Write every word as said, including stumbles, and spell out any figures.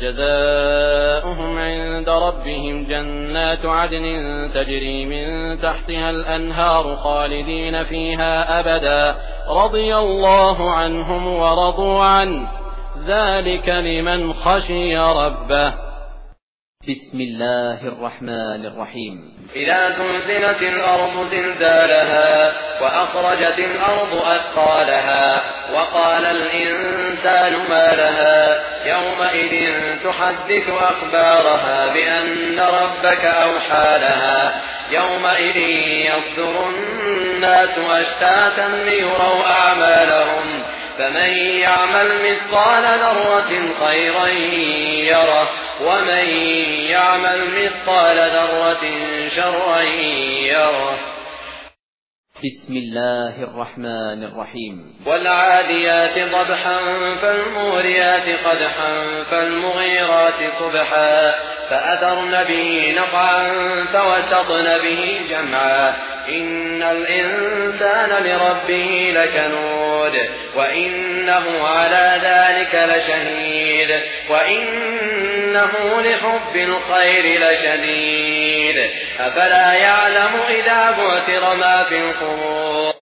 جزاؤهم عند ربهم جنات عدن تجري من تحتها الأنهار خالدين فيها أبدا رضي الله عنهم ورضوا عنه ذلك لمن خشي ربه. بسم الله الرحمن الرحيم. إذا زلزلت الأرض زلزالها وأخرجت الأرض أثقالها وقال الإنسان ما لها يومئذ تحدث أخبارها بأن ربك أوحى لها يومئذ يصدر الناس أشتاتا ليروا أعمالهم فمن يعمل مثقال ذرة خيرا يره ومن يعمل مثقال ذرة شرا يره. بسم الله الرحمن الرحيم. والعاديات ضبحا فالموريات قدحا فالمغيرات صبحا فأثرن به نقعا فوسطن به جمعا إن الإنسان لربه لكنود وإنه على ذلك لشهيد وإنه لحب الخير لشديد أفلا يعلم إذا بعثر ما في القبور